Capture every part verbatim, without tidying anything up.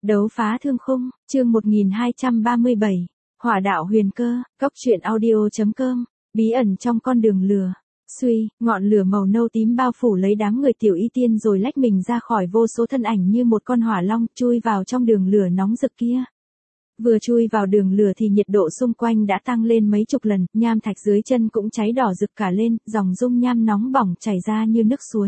Đấu phá thương khung, chương một nghìn hai trăm ba mươi bảy. Hỏa đạo huyền cơ, cốc truyện audio chấm com. Bí ẩn trong con đường lửa. Suy, ngọn lửa màu nâu tím bao phủ lấy đám người Tiểu Y Tiên rồi lách mình ra khỏi vô số thân ảnh như một con hỏa long, chui vào trong đường lửa nóng rực kia. Vừa chui vào đường lửa thì nhiệt độ xung quanh đã tăng lên mấy chục lần, nham thạch dưới chân cũng cháy đỏ rực cả lên, dòng dung nham nóng bỏng chảy ra như nước suối.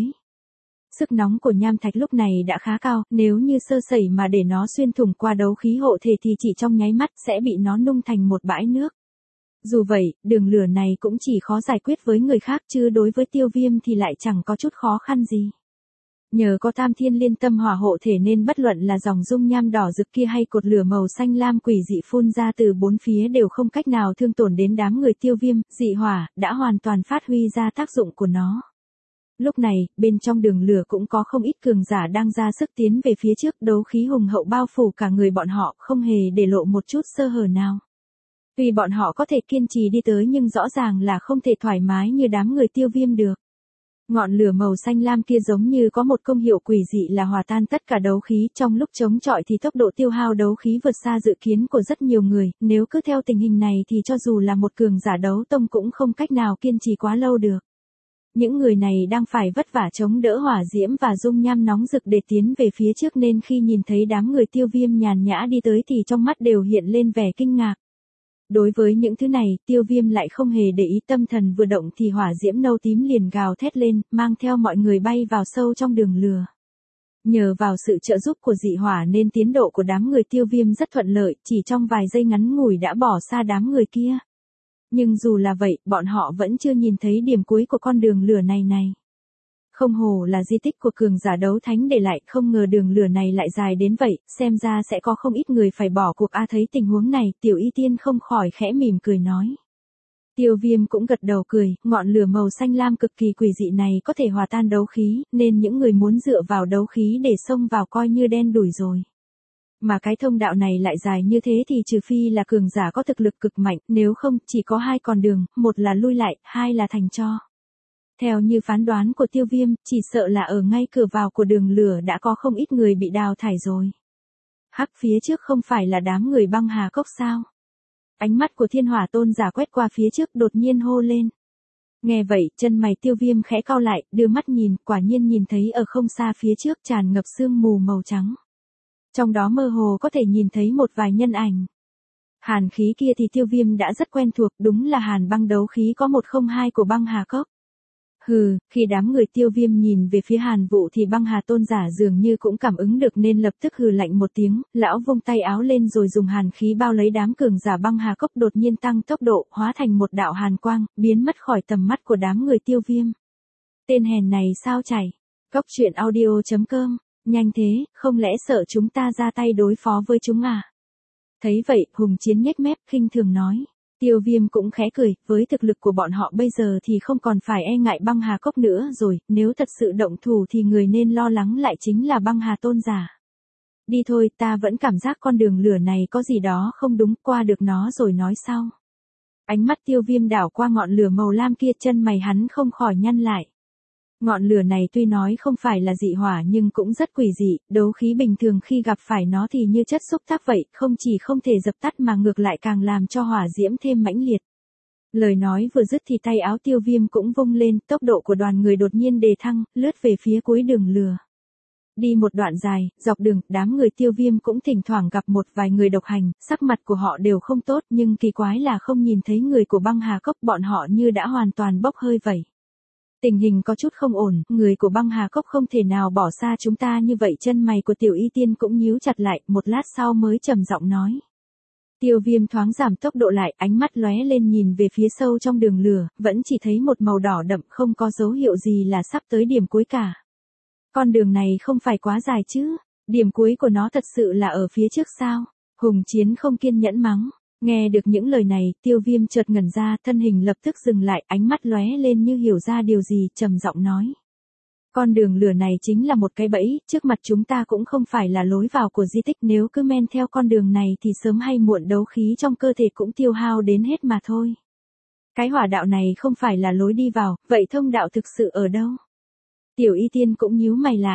Sức nóng của nham thạch lúc này đã khá cao, nếu như sơ sẩy mà để nó xuyên thủng qua đấu khí hộ thể thì chỉ trong nháy mắt sẽ bị nó nung thành một bãi nước. Dù vậy, đường lửa này cũng chỉ khó giải quyết với người khác chứ đối với Tiêu Viêm thì lại chẳng có chút khó khăn gì. Nhờ có Tam Thiên Liên Tâm Hỏa hộ thể nên bất luận là dòng dung nham đỏ rực kia hay cột lửa màu xanh lam quỷ dị phun ra từ bốn phía đều không cách nào thương tổn đến đám người Tiêu Viêm, dị hỏa đã hoàn toàn phát huy ra tác dụng của nó. Lúc này, bên trong đường lửa cũng có không ít cường giả đang ra sức tiến về phía trước, đấu khí hùng hậu bao phủ cả người bọn họ, không hề để lộ một chút sơ hở nào. Tuy bọn họ có thể kiên trì đi tới nhưng rõ ràng là không thể thoải mái như đám người Tiêu Viêm được. Ngọn lửa màu xanh lam kia giống như có một công hiệu quỷ dị là hòa tan tất cả đấu khí, trong lúc chống chọi thì tốc độ tiêu hao đấu khí vượt xa dự kiến của rất nhiều người, nếu cứ theo tình hình này thì cho dù là một cường giả đấu tông cũng không cách nào kiên trì quá lâu được. Những người này đang phải vất vả chống đỡ hỏa diễm và dung nham nóng rực để tiến về phía trước nên khi nhìn thấy đám người Tiêu Viêm nhàn nhã đi tới thì trong mắt đều hiện lên vẻ kinh ngạc. Đối với những thứ này, Tiêu Viêm lại không hề để ý, tâm thần vừa động thì hỏa diễm nâu tím liền gào thét lên, mang theo mọi người bay vào sâu trong đường lửa. Nhờ vào sự trợ giúp của dị hỏa nên tiến độ của đám người Tiêu Viêm rất thuận lợi, chỉ trong vài giây ngắn ngủi đã bỏ xa đám người kia. Nhưng dù là vậy, bọn họ vẫn chưa nhìn thấy điểm cuối của con đường lửa này này. Không hổ là di tích của cường giả đấu thánh để lại, không ngờ đường lửa này lại dài đến vậy, xem ra sẽ có không ít người phải bỏ cuộc. A thấy tình huống này, Tiểu Y Tiên không khỏi khẽ mỉm cười nói. Tiêu Viêm cũng gật đầu cười, ngọn lửa màu xanh lam cực kỳ quỷ dị này có thể hòa tan đấu khí, nên những người muốn dựa vào đấu khí để xông vào coi như đen đủi rồi. Mà cái thông đạo này lại dài như thế thì trừ phi là cường giả có thực lực cực mạnh, nếu không chỉ có hai con đường, một là lui lại, hai là thành tro. Theo như phán đoán của Tiêu Viêm, chỉ sợ là ở ngay cửa vào của đường lửa đã có không ít người bị đào thải rồi. Hắc, phía trước không phải là đám người băng hà cốc sao? Ánh mắt của Thiên Hỏa Tôn giả quét qua phía trước đột nhiên hô lên. Nghe vậy, chân mày Tiêu Viêm khẽ cau lại, đưa mắt nhìn, quả nhiên nhìn thấy ở không xa phía trước tràn ngập sương mù màu trắng. Trong đó mơ hồ có thể nhìn thấy một vài nhân ảnh. Hàn khí kia thì Tiêu Viêm đã rất quen thuộc, đúng là hàn băng đấu khí có một không hai của băng hà cốc. Hừ, khi đám người Tiêu Viêm nhìn về phía Hàn Vũ thì băng hà tôn giả dường như cũng cảm ứng được nên lập tức hừ lạnh một tiếng, lão vung tay áo lên rồi dùng hàn khí bao lấy đám cường giả băng hà cốc, đột nhiên tăng tốc độ, hóa thành một đạo hàn quang, biến mất khỏi tầm mắt của đám người Tiêu Viêm. Tên hèn này sao chảy? Cốc truyện audio chấm com. Nhanh thế, không lẽ sợ chúng ta ra tay đối phó với chúng à? Thấy vậy, Hùng Chiến nhếch mép khinh thường nói. Tiêu Viêm cũng khẽ cười, với thực lực của bọn họ bây giờ thì không còn phải e ngại băng hà cốc nữa rồi, nếu thật sự động thủ thì người nên lo lắng lại chính là băng hà tôn giả. Đi thôi, ta vẫn cảm giác con đường lửa này có gì đó không đúng, qua được nó rồi nói sau. Ánh mắt Tiêu Viêm đảo qua ngọn lửa màu lam kia, chân mày hắn không khỏi nhăn lại. Ngọn lửa này tuy nói không phải là dị hỏa nhưng cũng rất quỷ dị, đấu khí bình thường khi gặp phải nó thì như chất xúc tác vậy, không chỉ không thể dập tắt mà ngược lại càng làm cho hỏa diễm thêm mãnh liệt. Lời nói vừa dứt thì tay áo Tiêu Viêm cũng vung lên, tốc độ của đoàn người đột nhiên đề thăng, lướt về phía cuối đường lửa. Đi một đoạn dài, dọc đường, đám người Tiêu Viêm cũng thỉnh thoảng gặp một vài người độc hành, sắc mặt của họ đều không tốt nhưng kỳ quái là không nhìn thấy người của băng hà cốc, bọn họ như đã hoàn toàn bốc hơi vậy. Tình hình có chút không ổn, người của băng hà cốc không thể nào bỏ xa chúng ta như vậy, chân mày của Tiểu Y Tiên cũng nhíu chặt lại, một lát sau mới trầm giọng nói. Tiêu Viêm thoáng giảm tốc độ lại, ánh mắt lóe lên nhìn về phía sâu trong đường lửa, vẫn chỉ thấy một màu đỏ đậm, không có dấu hiệu gì là sắp tới điểm cuối cả. Con đường này không phải quá dài chứ, điểm cuối của nó thật sự là ở phía trước sao? Hùng Chiến không kiên nhẫn mắng. Nghe được những lời này, Tiêu Viêm chợt ngẩn ra, thân hình lập tức dừng lại, ánh mắt lóe lên như hiểu ra điều gì, trầm giọng nói. Con đường lửa này chính là một cái bẫy, trước mặt chúng ta cũng không phải là lối vào của di tích, nếu cứ men theo con đường này thì sớm hay muộn đấu khí trong cơ thể cũng tiêu hao đến hết mà thôi. Cái hỏa đạo này không phải là lối đi vào, vậy thông đạo thực sự ở đâu? Tiểu Y Tiên cũng nhíu mày lại.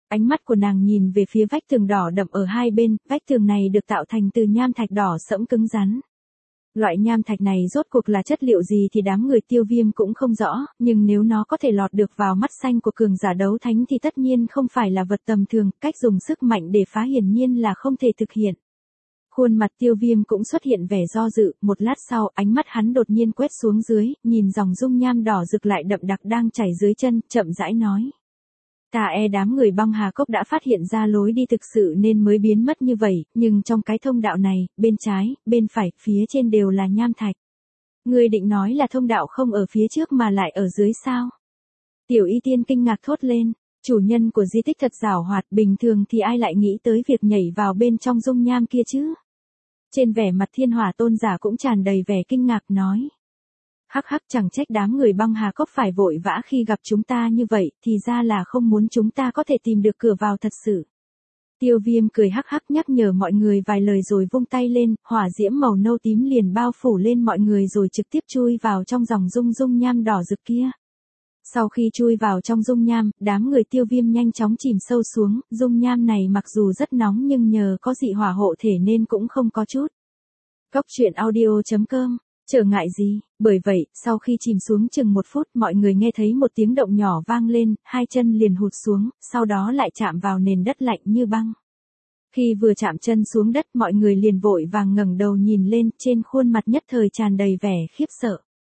Ánh mắt của nàng nhìn về phía vách tường đỏ đậm ở hai bên, vách tường này được tạo thành từ nham thạch đỏ sẫm cứng rắn. Loại nham thạch này rốt cuộc là chất liệu gì thì đám người Tiêu Viêm cũng không rõ, nhưng nếu nó có thể lọt được vào mắt xanh của cường giả đấu thánh thì tất nhiên không phải là vật tầm thường, cách dùng sức mạnh để phá hiển nhiên là không thể thực hiện. Khuôn mặt Tiêu Viêm cũng xuất hiện vẻ do dự, một lát sau, ánh mắt hắn đột nhiên quét xuống dưới, nhìn dòng dung nham đỏ rực lại đậm đặc đang chảy dưới chân, chậm rãi nói. Ta e đám người băng hà cốc đã phát hiện ra lối đi thực sự nên mới biến mất như vậy, nhưng trong cái thông đạo này, bên trái, bên phải, phía trên đều là nham thạch. Ngươi định nói là thông đạo không ở phía trước mà lại ở dưới sao? Tiểu Y Tiên kinh ngạc thốt lên, chủ nhân của di tích thật giảo hoạt, bình thường thì ai lại nghĩ tới việc nhảy vào bên trong dung nham kia chứ? Trên vẻ mặt Thiên Hỏa Tôn giả cũng tràn đầy vẻ kinh ngạc nói. Hắc hắc, chẳng trách đám người băng hà cốc phải vội vã khi gặp chúng ta như vậy, thì ra là không muốn chúng ta có thể tìm được cửa vào thật sự. Tiêu Viêm cười hắc hắc nhắc nhở mọi người vài lời rồi vung tay lên, hỏa diễm màu nâu tím liền bao phủ lên mọi người rồi trực tiếp chui vào trong dòng dung dung nham đỏ rực kia. Sau khi chui vào trong dung nham, đám người Tiêu Viêm nhanh chóng chìm sâu xuống, dung nham này mặc dù rất nóng nhưng nhờ có dị hỏa hộ thể nên cũng không có chút. Cốc truyện audio chấm com Trở ngại gì, bởi vậy, sau khi chìm xuống chừng một phút mọi người nghe thấy một tiếng động nhỏ vang lên, hai chân liền hụt xuống, sau đó lại chạm vào nền đất lạnh như băng. Khi vừa chạm chân xuống đất mọi người liền vội vàng ngẩng đầu nhìn lên, trên khuôn mặt nhất thời tràn đầy vẻ khiếp sợ.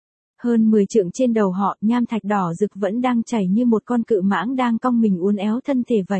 Hơn mười trượng trên đầu họ, nham thạch đỏ rực vẫn đang chảy như một con cự mãng đang cong mình uốn éo thân thể vậy.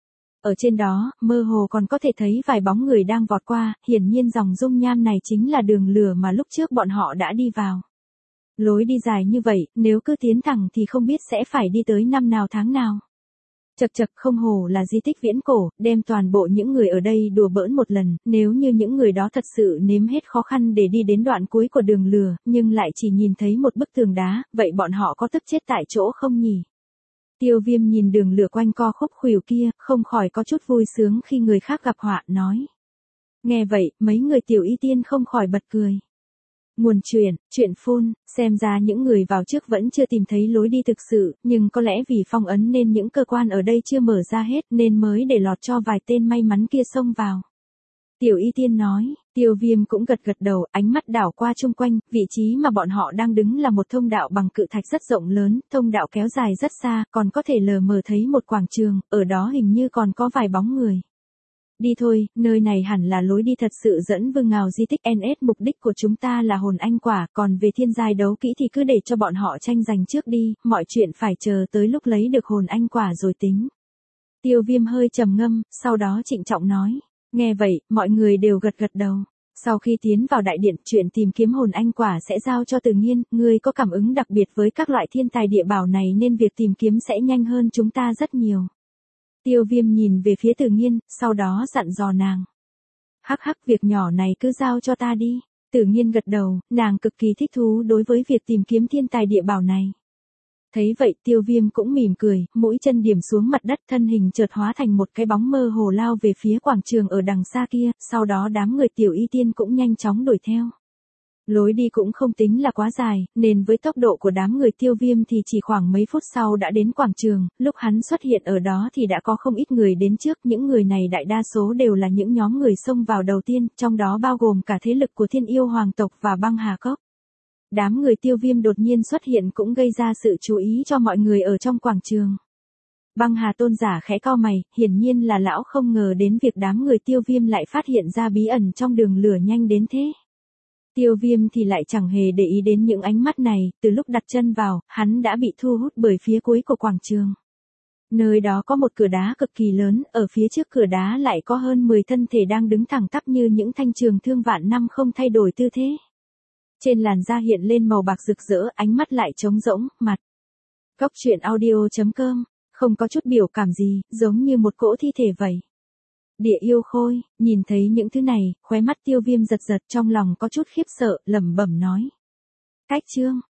Ở trên đó, mơ hồ còn có thể thấy vài bóng người đang vọt qua, hiển nhiên dòng dung nham này chính là đường lửa mà lúc trước bọn họ đã đi vào. Lối đi dài như vậy, nếu cứ tiến thẳng thì không biết sẽ phải đi tới năm nào tháng nào. Chật chật, không hồ là di tích viễn cổ, đem toàn bộ những người ở đây đùa bỡn một lần, nếu như những người đó thật sự nếm hết khó khăn để đi đến đoạn cuối của đường lửa, nhưng lại chỉ nhìn thấy một bức tường đá, vậy bọn họ có tức chết tại chỗ không nhỉ? Tiêu Viêm nhìn đường lửa quanh co khúc khuỷu kia, không khỏi có chút vui sướng khi người khác gặp họa, nói. Nghe vậy, mấy người Tiểu Y Tiên không khỏi bật cười. Nguồn truyện, truyện phun, xem ra những người vào trước vẫn chưa tìm thấy lối đi thực sự, nhưng có lẽ vì phong ấn nên những cơ quan ở đây chưa mở ra hết nên mới để lọt cho vài tên may mắn kia xông vào. Tiểu Y Tiên nói, Tiêu Viêm cũng gật gật đầu, ánh mắt đảo qua chung quanh, vị trí mà bọn họ đang đứng là một thông đạo bằng cự thạch rất rộng lớn, thông đạo kéo dài rất xa, còn có thể lờ mờ thấy một quảng trường, ở đó hình như còn có vài bóng người. Đi thôi, nơi này hẳn là lối đi thật sự dẫn Vương Ngào di tích en ét, mục đích của chúng ta là hồn anh quả, còn về thiên giai đấu kỹ thì cứ để cho bọn họ tranh giành trước đi, mọi chuyện phải chờ tới lúc lấy được hồn anh quả rồi tính. Tiêu Viêm hơi trầm ngâm, sau đó trịnh trọng nói. Nghe vậy, mọi người đều gật gật đầu. Sau khi tiến vào đại điện, chuyện tìm kiếm hồn anh quả sẽ giao cho Từ Nghiên, ngươi có cảm ứng đặc biệt với các loại thiên tài địa bảo này nên việc tìm kiếm sẽ nhanh hơn chúng ta rất nhiều. Tiêu Viêm nhìn về phía Từ Nghiên, sau đó dặn dò nàng. Hắc hắc, việc nhỏ này cứ giao cho ta đi. Từ Nghiên gật đầu, nàng cực kỳ thích thú đối với việc tìm kiếm thiên tài địa bảo này. Thấy vậy Tiêu Viêm cũng mỉm cười, mũi chân điểm xuống mặt đất, thân hình chợt hóa thành một cái bóng mơ hồ lao về phía quảng trường ở đằng xa kia, sau đó đám người Tiểu Y Tiên cũng nhanh chóng đuổi theo. Lối đi cũng không tính là quá dài, nên với tốc độ của đám người Tiêu Viêm thì chỉ khoảng mấy phút sau đã đến quảng trường, lúc hắn xuất hiện ở đó thì đã có không ít người đến trước, những người này đại đa số đều là những nhóm người xông vào đầu tiên, trong đó bao gồm cả thế lực của Thiên Yêu Hoàng tộc và Băng Hà Cốc. Đám người Tiêu Viêm đột nhiên xuất hiện cũng gây ra sự chú ý cho mọi người ở trong quảng trường. Băng Hà Tôn giả khẽ cau mày, hiển nhiên là lão không ngờ đến việc đám người Tiêu Viêm lại phát hiện ra bí ẩn trong đường lửa nhanh đến thế. Tiêu Viêm thì lại chẳng hề để ý đến những ánh mắt này, từ lúc đặt chân vào, hắn đã bị thu hút bởi phía cuối của quảng trường. Nơi đó có một cửa đá cực kỳ lớn, ở phía trước cửa đá lại có hơn mười thân thể đang đứng thẳng tắp như những thanh trường thương vạn năm không thay đổi tư thế. Trên làn da hiện lên màu bạc rực rỡ, ánh mắt lại trống rỗng, mặt. Cốc truyện audio chấm com, không có chút biểu cảm gì, giống như một cỗ thi thể vậy. Địa yêu khôi, nhìn thấy những thứ này, khóe mắt Tiêu Viêm giật giật, trong lòng có chút khiếp sợ, lẩm bẩm nói. Cách chương,